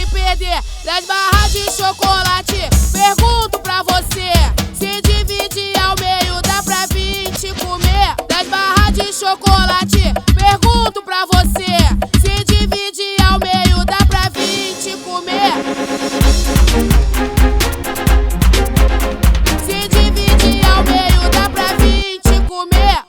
se perder. 10 barras de chocolate, pergunto pra você: se dividir ao meio dá pra 20 comer? 10 barras de chocolate, pergunto pra você: se dividir ao meio dá pra 20 comer? Se dividir ao meio dá pra 20 comer?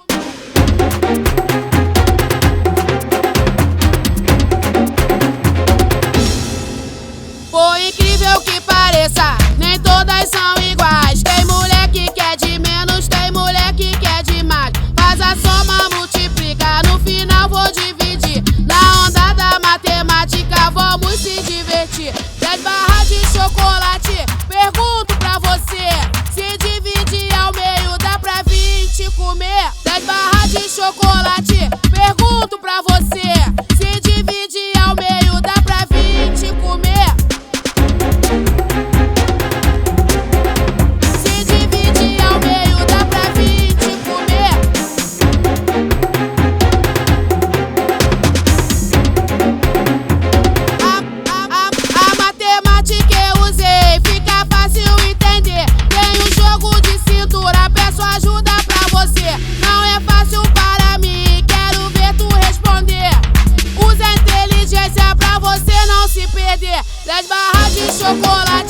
Por incrível que pareça, nem todas são iguais. Tem mulher que quer de menos, tem mulher que quer de mais. Faz a soma, multiplica, no final vou dividir. Na onda da matemática vamos se divertir. 10 barras de chocolate, pergunto pra você: se dividir ao meio dá pra 20 comer? 10 barras de chocolate, pergunto pra você: se dividir ao meio dá pra 20 comer? Se dividir ao meio dá pra 20 comer? A matemática eu usei, fica fácil entender. Tem um jogo de cintura, peço ajuda pra você. Não é fácil para mim, quero ver tu responder. Usa a inteligência pra você não se perder. 10 barras de chocolate,